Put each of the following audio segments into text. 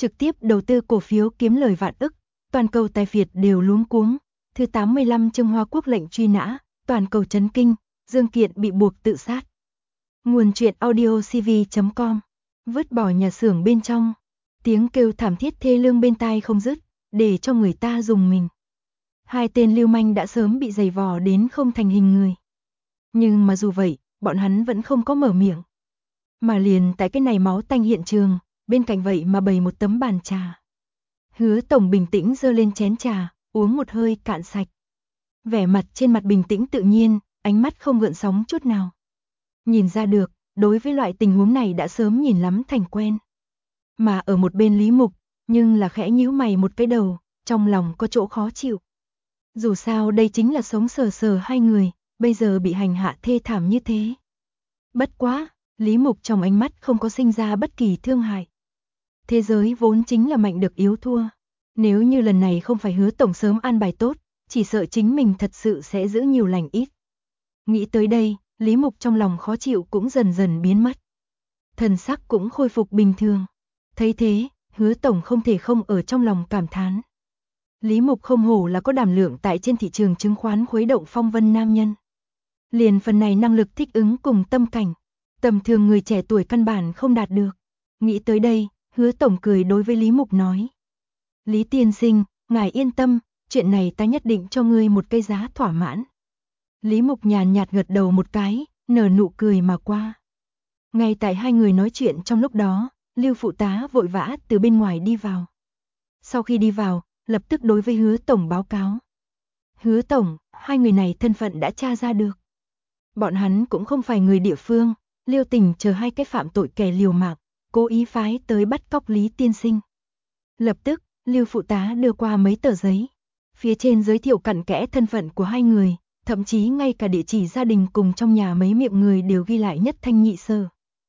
trực tiếp đầu tư cổ phiếu kiếm lời vạn ức, toàn cầu tài phiệt đều luống cuống. Thứ 85 chương Hoa Quốc lệnh truy nã, toàn cầu chấn kinh, Dương Kiện bị buộc tự sát. Nguồn truyện audio cv.com. Vứt bỏ nhà xưởng bên trong, tiếng kêu thảm thiết thê lương bên tai không dứt, để cho người ta rùng mình. Hai tên lưu manh đã sớm bị giày vò đến không thành hình người. Nhưng mà dù vậy, bọn hắn vẫn không có mở miệng. Mà liền tại cái này máu tanh hiện trường, bên cạnh vậy mà bày một tấm bàn trà. Hứa Tổng bình tĩnh giơ lên chén trà, uống một hơi cạn sạch. Vẻ mặt trên mặt bình tĩnh tự nhiên, ánh mắt không gợn sóng chút nào. Nhìn ra được, đối với loại tình huống này đã sớm nhìn lắm thành quen. Mà ở một bên Lý Mục, nhưng là khẽ nhíu mày một cái đầu, trong lòng có chỗ khó chịu. Dù sao đây chính là sống sờ sờ hai người, bây giờ bị hành hạ thê thảm như thế. Bất quá, Lý Mục trong ánh mắt không có sinh ra bất kỳ thương hại. Thế giới vốn chính là mạnh được yếu thua. Nếu như lần này không phải Hứa Tổng sớm an bài tốt, chỉ sợ chính mình thật sự sẽ giữ nhiều lành ít. Nghĩ tới đây, Lý Mục trong lòng khó chịu cũng dần dần biến mất. Thần sắc cũng khôi phục bình thường. Thấy thế, Hứa Tổng không thể không ở trong lòng cảm thán. Lý Mục không hổ là có đảm lượng tại trên thị trường chứng khoán khuấy động phong vân nam nhân. Liền phần này năng lực thích ứng cùng tâm cảnh, tầm thường người trẻ tuổi căn bản không đạt được. Nghĩ tới đây, Hứa Tổng cười đối với Lý Mục nói. Lý tiên sinh, ngài yên tâm, chuyện này ta nhất định cho ngươi một cái giá thỏa mãn. Lý Mục nhàn nhạt gật đầu một cái, nở nụ cười mà qua. Ngay tại hai người nói chuyện trong lúc đó, Lưu phụ tá vội vã từ bên ngoài đi vào. Sau khi đi vào, lập tức đối với Hứa Tổng báo cáo. Hứa Tổng, hai người này thân phận đã tra ra được. Bọn hắn cũng không phải người địa phương, Liêu Tình chờ hai cái phạm tội kẻ liều mạng, cố ý phái tới bắt cóc Lý tiên sinh. Lập tức, Lưu phụ tá đưa qua mấy tờ giấy. Phía trên giới thiệu cặn kẽ thân phận của hai người, thậm chí ngay cả địa chỉ gia đình cùng trong nhà mấy miệng người đều ghi lại nhất thanh nhị sở.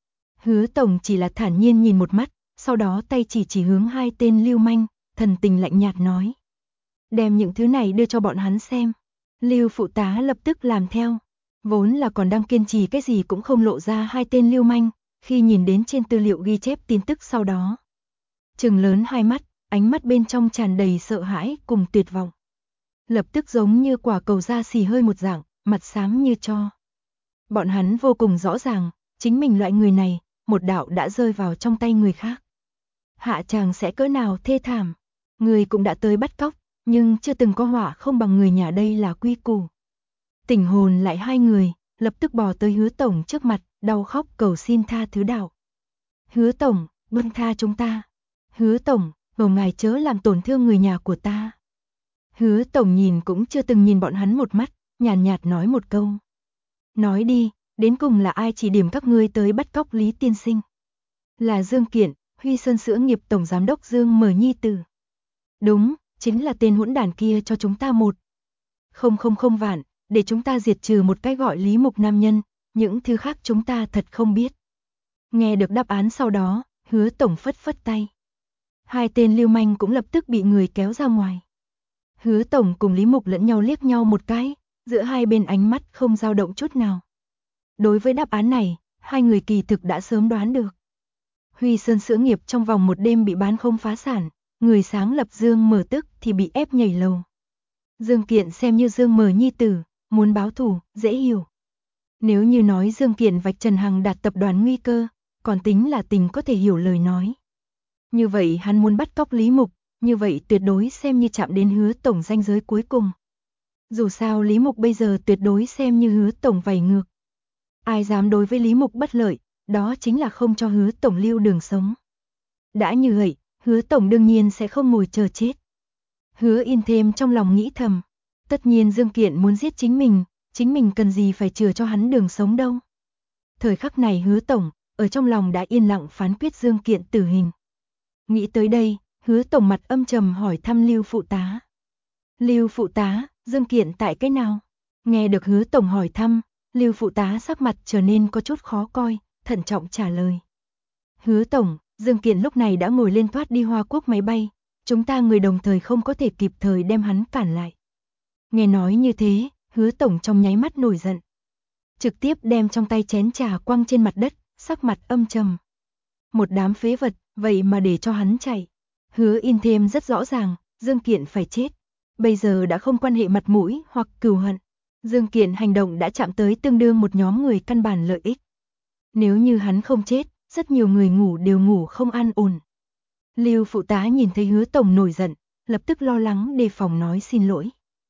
Hứa Tổng chỉ là thản nhiên nhìn một mắt, sau đó tay chỉ hướng hai tên lưu manh, thần tình lạnh nhạt nói. Đem những thứ này đưa cho bọn hắn xem. Lưu phụ tá lập tức làm theo. Vốn là còn đang kiên trì cái gì cũng không lộ ra hai tên lưu manh, khi nhìn đến trên tư liệu ghi chép tin tức sau đó. Trừng lớn hai mắt, ánh mắt bên trong tràn đầy sợ hãi cùng tuyệt vọng. Lập tức giống như quả cầu da xì hơi một dạng, mặt xám như tro. Bọn hắn vô cùng rõ ràng, chính mình loại người này, một đạo đã rơi vào trong tay người khác. Hạ chàng sẽ cỡ nào thê thảm. Người cũng đã tới bắt cóc, nhưng chưa từng có họa không bằng người nhà, đây là quy củ. Tỉnh hồn lại hai người, lập tức bò tới Hứa Tổng trước mặt, đau khóc cầu xin tha thứ đạo. Hứa Tổng, buông tha chúng ta. Hứa Tổng, cầu ngài chớ làm tổn thương người nhà của ta. Hứa Tổng nhìn cũng chưa từng nhìn bọn hắn một mắt, nhàn nhạt nói một câu. Nói đi, đến cùng là ai chỉ điểm các ngươi tới bắt cóc Lý tiên sinh? Là Dương Kiện, Huy Sơn Sữa nghiệp tổng giám đốc Dương Mở Nhi tử. Đúng, chính là tên hỗn đản kia cho chúng ta 1,000 vạn, để chúng ta diệt trừ một cái gọi Lý Mục nam nhân, những thứ khác chúng ta thật không biết. Nghe được đáp án sau đó, Hứa Tổng phất phất tay. Hai tên lưu manh cũng lập tức bị người kéo ra ngoài. Hứa Tổng cùng Lý Mục lẫn nhau liếc nhau một cái, giữa hai bên ánh mắt không dao động chút nào. Đối với đáp án này, hai người kỳ thực đã sớm đoán được. Huy Sơn Sữa nghiệp trong vòng một đêm bị bán không phá sản, người sáng lập Dương Mở tức thì bị ép nhảy lầu. Dương Kiện xem như Dương Mở nhi tử, muốn báo thù, dễ hiểu. Nếu như nói Dương Kiện vạch trần Hằng Đạt tập đoàn nguy cơ, còn tính là tình có thể hiểu lời nói. Như vậy hắn muốn bắt cóc Lý Mục, như vậy tuyệt đối xem như chạm đến Hứa Tổng ranh giới cuối cùng. Dù sao Lý Mục bây giờ tuyệt đối xem như Hứa Tổng vảy ngược. Ai dám đối với Lý Mục bất lợi, đó chính là không cho Hứa Tổng lưu đường sống. Đã như vậy, Hứa Tổng đương nhiên sẽ không ngồi chờ chết. Hứa Yên thêm trong lòng nghĩ thầm, tất nhiên Dương Kiện muốn giết chính mình cần gì phải chừa cho hắn đường sống đâu. Thời khắc này Hứa Tổng, ở trong lòng đã yên lặng phán quyết Dương Kiện tử hình. Nghĩ tới đây, Hứa Tổng mặt âm trầm hỏi thăm Lưu phụ tá. Lưu phụ tá, Dương Kiện tại cái nào? Nghe được Hứa Tổng hỏi thăm, Lưu phụ tá sắc mặt trở nên có chút khó coi, thận trọng trả lời. Hứa Tổng, Dương Kiện lúc này đã ngồi lên thoát đi Hoa Quốc máy bay, chúng ta người đồng thời không có thể kịp thời đem hắn cản lại. Nghe nói như thế, Hứa Tổng trong nháy mắt nổi giận. Trực tiếp đem trong tay chén trà quăng trên mặt đất, sắc mặt âm trầm. Một đám phế vật, vậy mà để cho hắn chạy. Hứa in thêm rất rõ ràng, Dương Kiện phải chết. Bây giờ đã không quan hệ mặt mũi hoặc cừu hận. Dương Kiện hành động đã chạm tới tương đương một nhóm người căn bản lợi ích. Nếu như hắn không chết, rất nhiều người ngủ đều ngủ không an ổn. Lưu phụ tá nhìn thấy Hứa tổng nổi giận, lập tức lo lắng đề phòng nói xin lỗi.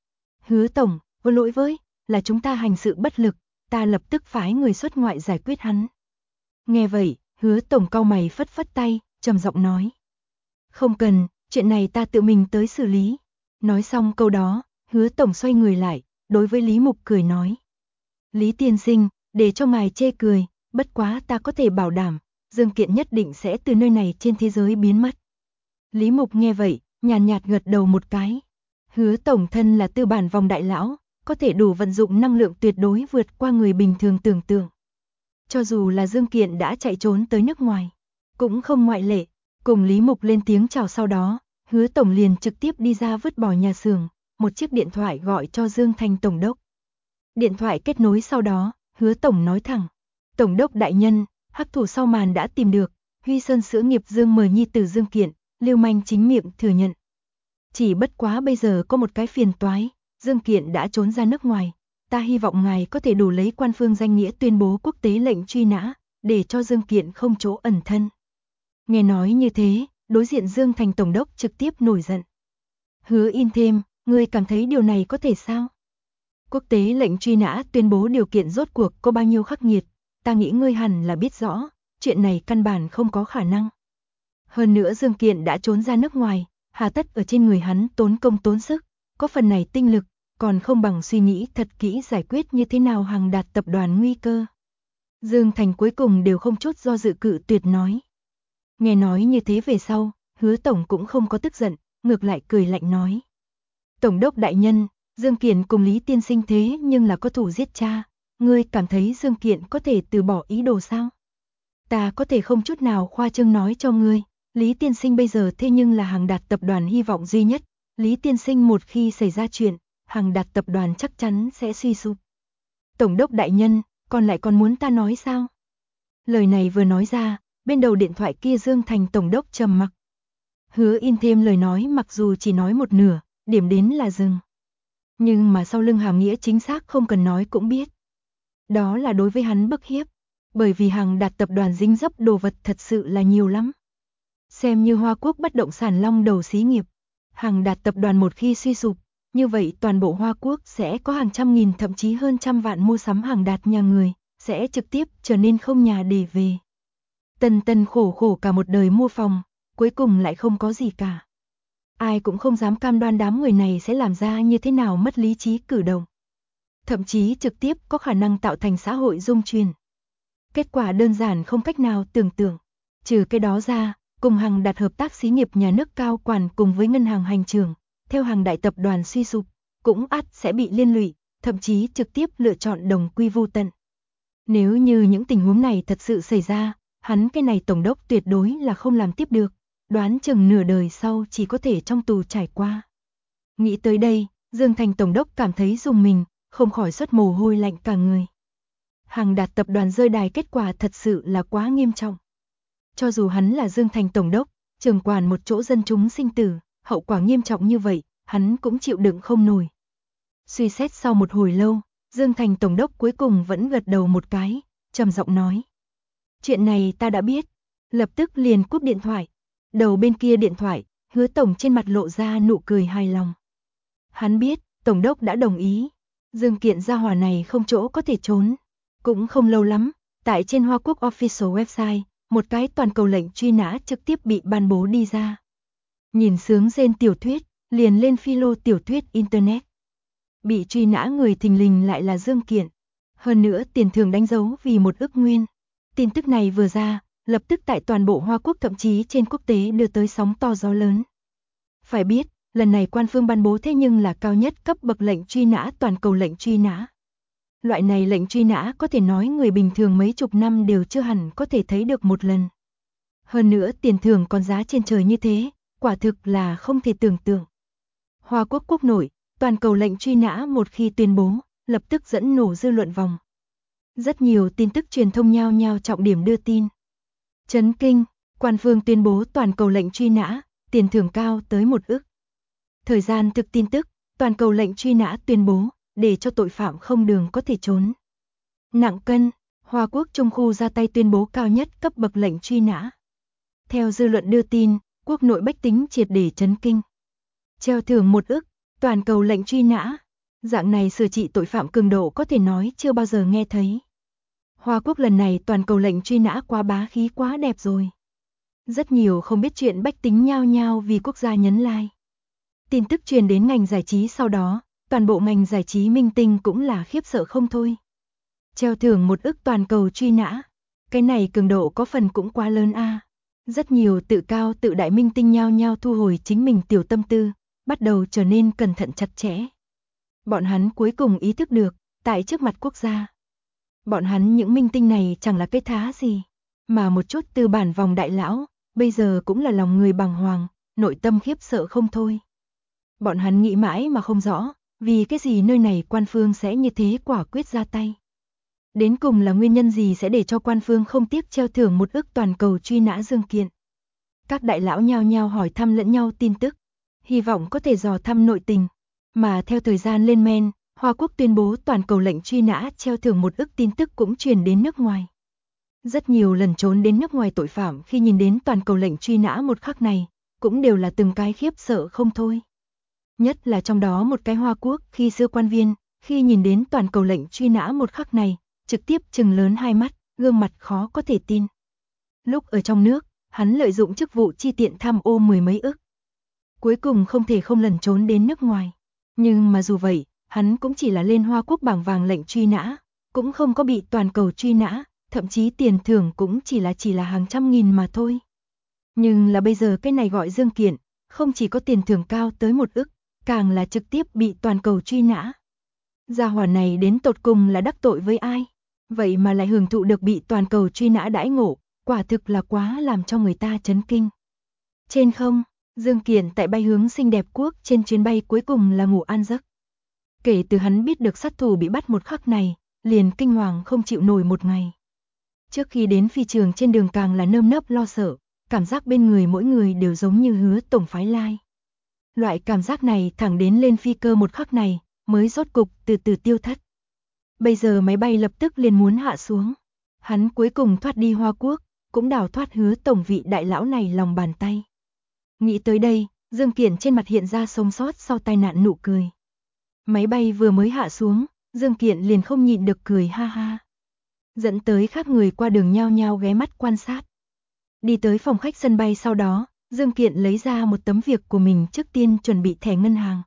Hứa tổng, vô lỗi với, là chúng ta hành sự bất lực, ta lập tức phái người xuất ngoại giải quyết hắn. Nghe vậy, Hứa tổng cau mày phất phất tay, trầm giọng nói. Không cần, chuyện này ta tự mình tới xử lý. Nói xong câu đó, Hứa tổng xoay người lại, đối với Lý Mục cười nói. Lý tiên sinh, để cho ngài chê cười, bất quá ta có thể bảo đảm, Dương Kiện nhất định sẽ từ nơi này trên thế giới biến mất. Lý Mục nghe vậy, nhàn nhạt gật đầu một cái. Hứa tổng thân là tư bản vòng đại lão, có thể đủ vận dụng năng lượng tuyệt đối vượt qua người bình thường tưởng tượng. Cho dù là Dương Kiện đã chạy trốn tới nước ngoài, cũng không ngoại lệ. Cùng Lý Mục lên tiếng chào sau đó, Hứa tổng liền trực tiếp đi ra vứt bỏ nhà xưởng, một chiếc điện thoại gọi cho Dương Thành tổng đốc. Điện thoại kết nối sau đó, Hứa tổng nói thẳng. Tổng đốc đại nhân, hắc thủ sau màn đã tìm được, Huy Sơn sữa nghiệp Dương mời nhi tử Dương Kiện, Lưu Manh chính miệng thừa nhận. Chỉ bất quá bây giờ có một cái phiền toái, Dương Kiện đã trốn ra nước ngoài, ta hy vọng ngài có thể đủ lấy quan phương danh nghĩa tuyên bố quốc tế lệnh truy nã, để cho Dương Kiện không chỗ ẩn thân. Nghe nói như thế, đối diện Dương Thành tổng đốc trực tiếp nổi giận. Hứa in thêm, ngươi cảm thấy điều này có thể sao? Quốc tế lệnh truy nã tuyên bố điều kiện rốt cuộc có bao nhiêu khắc nghiệt, ta nghĩ ngươi hẳn là biết rõ, chuyện này căn bản không có khả năng. Hơn nữa Dương Kiện đã trốn ra nước ngoài, hà tất ở trên người hắn tốn công tốn sức, có phần này tinh lực, còn không bằng suy nghĩ thật kỹ giải quyết như thế nào Hằng Đạt tập đoàn nguy cơ. Dương Thành cuối cùng đều không chút do dự cự tuyệt nói. Nghe nói như thế về sau, Hứa tổng cũng không có tức giận, ngược lại cười lạnh nói. Tổng đốc đại nhân, Dương Kiện cùng Lý tiên sinh thế nhưng là có thủ giết cha, ngươi cảm thấy Dương Kiện có thể từ bỏ ý đồ sao? Ta có thể không chút nào khoa trương nói cho ngươi, Lý tiên sinh bây giờ thế nhưng là Hằng Đạt tập đoàn hy vọng duy nhất, Lý tiên sinh một khi xảy ra chuyện, Hằng Đạt tập đoàn chắc chắn sẽ suy sụp. Tổng đốc đại nhân, còn muốn ta nói sao? Lời này vừa nói ra, bên đầu điện thoại kia Dương Thành tổng đốc trầm mặc. Hứa in thêm lời nói mặc dù chỉ nói một nửa, điểm đến là dừng. Nhưng mà sau lưng hàm nghĩa chính xác không cần nói cũng biết. Đó là đối với hắn bức hiếp, bởi vì Hằng Đạt tập đoàn dính dấp đồ vật thật sự là nhiều lắm. Xem như Hoa Quốc bất động sản long đầu xí nghiệp, Hằng Đạt tập đoàn một khi suy sụp, như vậy toàn bộ Hoa Quốc sẽ có hàng trăm nghìn thậm chí hơn trăm vạn mua sắm Hằng Đạt nhà người, sẽ trực tiếp trở nên không nhà để về. Tần tần khổ khổ cả một đời mua phòng, cuối cùng lại không có gì cả. Ai cũng không dám cam đoan đám người này sẽ làm ra như thế nào mất lý trí cử động. Thậm chí trực tiếp có khả năng tạo thành xã hội dung chuyển. Kết quả đơn giản không cách nào tưởng tượng. Trừ cái đó ra, cùng Hằng Đạt hợp tác xí nghiệp nhà nước cao quản cùng với ngân hàng hành trưởng, theo Hằng Đại tập đoàn suy sụp, cũng ắt sẽ bị liên lụy, thậm chí trực tiếp lựa chọn đồng quy vu tận. Nếu như những tình huống này thật sự xảy ra, hắn cái này tổng đốc tuyệt đối là không làm tiếp được, đoán chừng nửa đời sau chỉ có thể trong tù trải qua. Nghĩ tới đây, Dương Thành tổng đốc cảm thấy rùng mình, không khỏi xuất mồ hôi lạnh cả người. Hằng Đạt tập đoàn rơi đài kết quả thật sự là quá nghiêm trọng. Cho dù hắn là Dương Thành tổng đốc, trưởng quản một chỗ dân chúng sinh tử, hậu quả nghiêm trọng như vậy, hắn cũng chịu đựng không nổi. Suy xét sau một hồi lâu, Dương Thành tổng đốc cuối cùng vẫn gật đầu một cái, trầm giọng nói. Chuyện này ta đã biết, lập tức liền cúp điện thoại. Đầu bên kia điện thoại, Hứa tổng trên mặt lộ ra nụ cười hài lòng. Hắn biết, tổng đốc đã đồng ý, Dương Kiện gia hỏa này không chỗ có thể trốn. Cũng không lâu lắm, tại trên Hoa Quốc official website, một cái toàn cầu lệnh truy nã trực tiếp bị ban bố đi ra. Nhìn sướng rên tiểu thuyết, liền lên philo tiểu thuyết internet. Bị truy nã người thình lình lại là Dương Kiện. Hơn nữa tiền thưởng đánh dấu vì 1 ức nguyên. Tin tức này vừa ra, lập tức tại toàn bộ Hoa Quốc thậm chí trên quốc tế đưa tới sóng to gió lớn. Phải biết, lần này quan phương ban bố thế nhưng là cao nhất cấp bậc lệnh truy nã toàn cầu lệnh truy nã. Loại này lệnh truy nã có thể nói người bình thường mấy chục năm đều chưa hẳn có thể thấy được một lần. Hơn nữa tiền thưởng còn giá trên trời như thế, quả thực là không thể tưởng tượng. Hoa Quốc quốc nội, toàn cầu lệnh truy nã một khi tuyên bố, lập tức dẫn nổ dư luận vòng. Rất nhiều tin tức truyền thông nhao nhao trọng điểm đưa tin. Chấn kinh, quan phương tuyên bố toàn cầu lệnh truy nã, tiền thưởng cao tới 1 ức. Thời gian thực tin tức, toàn cầu lệnh truy nã tuyên bố, để cho tội phạm không đường có thể trốn. Nặng cân, Hoa Quốc Trung khu ra tay tuyên bố cao nhất cấp bậc lệnh truy nã. Theo dư luận đưa tin, quốc nội bách tính triệt để chấn kinh. Treo thưởng 1 ức, toàn cầu lệnh truy nã. Dạng này sửa trị tội phạm cường độ có thể nói chưa bao giờ nghe thấy. Hoa Quốc lần này toàn cầu lệnh truy nã quá bá khí quá đẹp rồi. Rất nhiều không biết chuyện bách tính nhao nhao vì quốc gia nhấn like. Tin tức truyền đến ngành giải trí sau đó, toàn bộ ngành giải trí minh tinh cũng là khiếp sợ không thôi. Treo thưởng 1 ức toàn cầu truy nã. Cái này cường độ có phần cũng quá lớn a. Rất nhiều tự cao tự đại minh tinh nhao nhao thu hồi chính mình tiểu tâm tư, bắt đầu trở nên cẩn thận chặt chẽ. Bọn hắn cuối cùng ý thức được, tại trước mặt quốc gia. Bọn hắn những minh tinh này chẳng là cái thá gì, mà một chút tư bản vòng đại lão, bây giờ cũng là lòng người bàng hoàng, nội tâm khiếp sợ không thôi. Bọn hắn nghĩ mãi mà không rõ, vì cái gì nơi này quan phương sẽ như thế quả quyết ra tay. Đến cùng là nguyên nhân gì sẽ để cho quan phương không tiếc treo thưởng 1 ức toàn cầu truy nã Dương Kiện. Các đại lão nhao nhao hỏi thăm lẫn nhau tin tức, hy vọng có thể dò thăm nội tình. Mà theo thời gian lên men, Hoa Quốc tuyên bố toàn cầu lệnh truy nã treo thưởng 1 ức tin tức cũng truyền đến nước ngoài. Rất nhiều lần trốn đến nước ngoài tội phạm khi nhìn đến toàn cầu lệnh truy nã một khắc này, cũng đều là từng cái khiếp sợ không thôi. Nhất là trong đó một cái Hoa Quốc khi xưa quan viên, khi nhìn đến toàn cầu lệnh truy nã một khắc này, trực tiếp trừng lớn hai mắt, gương mặt khó có thể tin. Lúc ở trong nước, hắn lợi dụng chức vụ chi tiện tham ô 10 mấy ức. Cuối cùng không thể không lần trốn đến nước ngoài. Nhưng mà dù vậy, hắn cũng chỉ là lên Hoa Quốc bảng vàng lệnh truy nã, cũng không có bị toàn cầu truy nã, thậm chí tiền thưởng cũng chỉ là hàng trăm nghìn mà thôi. Nhưng là bây giờ cái này gọi Dương Kiện, không chỉ có tiền thưởng cao tới 1 ức, càng là trực tiếp bị toàn cầu truy nã. Gia hỏa này đến tột cùng là đắc tội với ai? Vậy mà lại hưởng thụ được bị toàn cầu truy nã đãi ngộ, quả thực là quá làm cho người ta chấn kinh. Trên không, Dương Kiện tại bay hướng xinh đẹp quốc trên chuyến bay cuối cùng là ngủ an giấc. Kể từ hắn biết được sát thủ bị bắt một khắc này, liền kinh hoàng không chịu nổi một ngày. Trước khi đến phi trường trên đường càng là nơm nớp lo sợ, cảm giác bên người mỗi người đều giống như hứa tổng phái lai. Loại cảm giác này thẳng đến lên phi cơ một khắc này, mới rốt cục từ từ tiêu thất. Bây giờ máy bay lập tức liền muốn hạ xuống. Hắn cuối cùng thoát đi Hoa Quốc, cũng đào thoát hứa tổng vị đại lão này lòng bàn tay. Nghĩ tới đây, Dương Kiện trên mặt hiện ra sống sót sau tai nạn nụ cười. Máy bay vừa mới hạ xuống, Dương Kiện liền không nhịn được cười ha ha. Dẫn tới khác người qua đường nhao nhao ghé mắt quan sát. Đi tới phòng khách sân bay sau đó, Dương Kiện lấy ra một tấm việc của mình trước tiên chuẩn bị thẻ ngân hàng.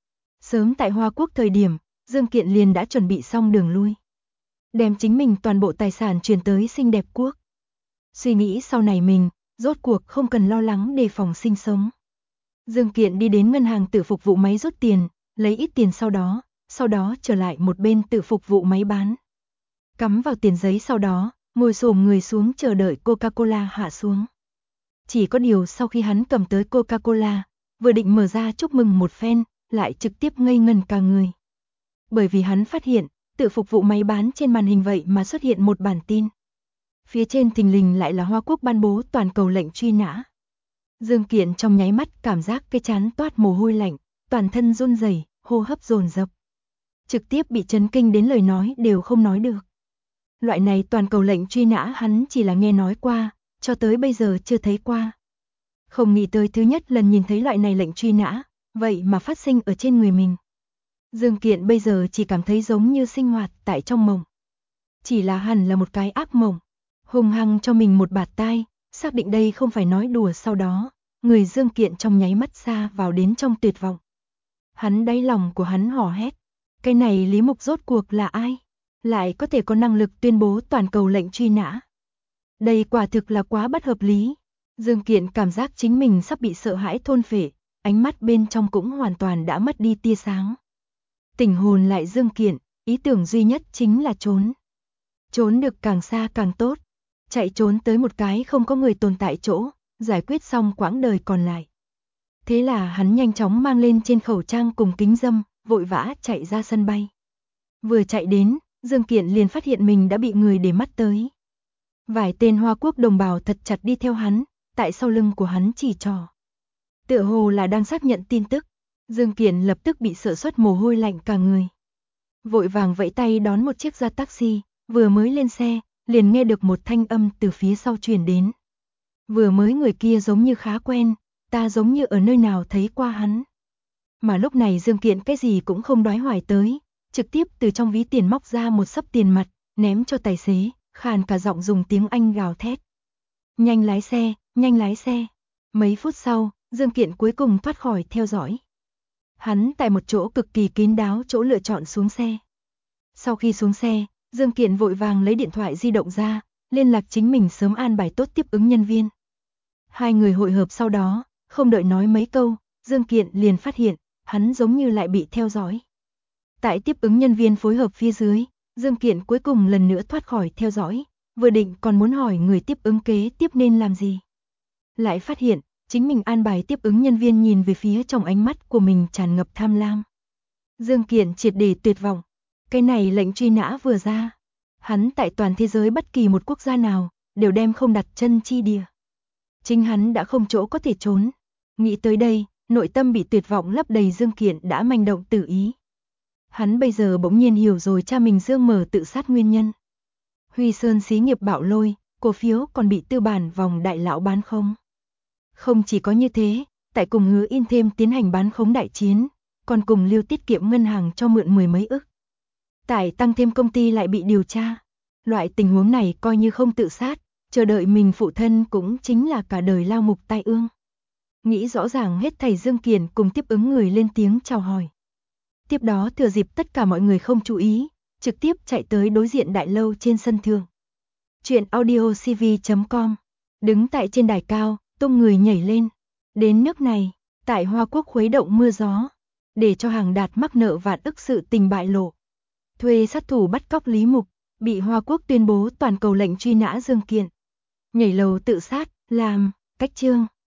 Sớm tại Hoa Quốc thời điểm, Dương Kiện liền đã chuẩn bị xong đường lui. Đem chính mình toàn bộ tài sản chuyển tới xinh đẹp quốc. Suy nghĩ sau này mình, rốt cuộc không cần lo lắng đề phòng sinh sống. Dương Kiện đi đến ngân hàng tự phục vụ máy rút tiền, lấy ít tiền sau đó trở lại một bên tự phục vụ máy bán. Cắm vào tiền giấy sau đó, ngồi xổm người xuống chờ đợi Coca-Cola hạ xuống. Chỉ có điều sau khi hắn cầm tới Coca-Cola, vừa định mở ra chúc mừng một phen, lại trực tiếp ngây ngần cả người. Bởi vì hắn phát hiện, tự phục vụ máy bán trên màn hình vậy mà xuất hiện một bản tin. Phía trên thình lình lại là Hoa Quốc ban bố toàn cầu lệnh truy nã. Dương Kiện trong nháy mắt cảm giác cái trán toát mồ hôi lạnh, toàn thân run rẩy, hô hấp dồn dập. Trực tiếp bị chấn kinh đến lời nói đều không nói được. Loại này toàn cầu lệnh truy nã hắn chỉ là nghe nói qua, cho tới bây giờ chưa thấy qua. Không nghĩ tới thứ nhất lần nhìn thấy loại này lệnh truy nã, vậy mà phát sinh ở trên người mình. Dương Kiện bây giờ chỉ cảm thấy giống như sinh hoạt tại trong mộng. Chỉ là hẳn là một cái ác mộng. Hung hăng cho mình một bạt tai, xác định đây không phải nói đùa sau đó, người Dương Kiện trong nháy mắt xa vào đến trong tuyệt vọng. Hắn đáy lòng của hắn hò hét, cái này Lý Mục rốt cuộc là ai? Lại có thể có năng lực tuyên bố toàn cầu lệnh truy nã. Đây quả thực là quá bất hợp lý. Dương Kiện cảm giác chính mình sắp bị sợ hãi thôn phệ, ánh mắt bên trong cũng hoàn toàn đã mất đi tia sáng. Tỉnh hồn lại Dương Kiện, ý tưởng duy nhất chính là trốn. Trốn được càng xa càng tốt. Chạy trốn tới một cái không có người tồn tại chỗ, giải quyết xong quãng đời còn lại. Thế là hắn nhanh chóng mang lên trên khẩu trang cùng kính râm, vội vã chạy ra sân bay. Vừa chạy đến, Dương Kiện liền phát hiện mình đã bị người để mắt tới. Vài tên Hoa Quốc đồng bào thật chặt đi theo hắn, tại sau lưng của hắn chỉ trỏ. tựa hồ là đang xác nhận tin tức. Dương Kiệt lập tức bị sợ xuất mồ hôi lạnh cả người. Vội vàng vẫy tay đón một chiếc ra taxi, vừa mới lên xe, liền nghe được một thanh âm từ phía sau truyền đến. Vừa mới người kia giống như khá quen, ta giống như ở nơi nào thấy qua hắn. Mà lúc này Dương Kiện cái gì cũng không đoái hoài tới, trực tiếp từ trong ví tiền móc ra một xấp tiền mặt, ném cho tài xế, khàn cả giọng dùng tiếng Anh gào thét. Nhanh lái xe, nhanh lái xe. Mấy phút sau, Dương Kiện cuối cùng thoát khỏi theo dõi. Hắn tại một chỗ cực kỳ kín đáo chỗ lựa chọn xuống xe. Sau khi xuống xe, Dương Kiện vội vàng lấy điện thoại di động ra, liên lạc chính mình sớm an bài tốt tiếp ứng nhân viên. Hai người hội hợp sau đó, không đợi nói mấy câu, Dương Kiện liền phát hiện, hắn giống như lại bị theo dõi. Tại tiếp ứng nhân viên phối hợp phía dưới, Dương Kiện cuối cùng lần nữa thoát khỏi theo dõi, vừa định còn muốn hỏi người tiếp ứng kế tiếp nên làm gì. Lại phát hiện, chính mình an bài tiếp ứng nhân viên nhìn về phía trong ánh mắt của mình tràn ngập tham lam. Dương Kiện triệt để tuyệt vọng. Cái này lệnh truy nã vừa ra, hắn tại toàn thế giới bất kỳ một quốc gia nào, đều đem không đặt chân chi địa. Chính hắn đã không chỗ có thể trốn. Nghĩ tới đây, nội tâm bị tuyệt vọng lấp đầy Dương Kiện đã manh động tự ý. Hắn bây giờ bỗng nhiên hiểu rồi cha mình Dương Mở tự sát nguyên nhân. Huy Sơn xí nghiệp bạo lôi, cổ phiếu còn bị tư bản vòng đại lão bán không. Không chỉ có như thế, tại cùng Hứa In thêm tiến hành bán khống đại chiến, còn cùng Lưu tiết kiệm ngân hàng cho mượn 10 mấy ức. Tại tăng thêm công ty lại bị điều tra. Loại tình huống này coi như không tự sát, chờ đợi mình phụ thân cũng chính là cả đời lao ngục tai ương. Nghĩ rõ ràng hết thảy Dương Kiền cùng tiếp ứng người lên tiếng chào hỏi. Tiếp đó thừa dịp tất cả mọi người không chú ý, trực tiếp chạy tới đối diện đại lâu trên sân thượng. Chuyện audiocv.com. Đứng tại trên đài cao, tung người nhảy lên. Đến nước này, tại Hoa Quốc khuấy động mưa gió, để cho Hàng Đạt mắc nợ vạn ức sự tình bại lộ. Thuê sát thủ bắt cóc Lý Mục, bị Hoa Quốc tuyên bố toàn cầu lệnh truy nã Dương Kiện. Nhảy lầu tự sát, làm, cách chương.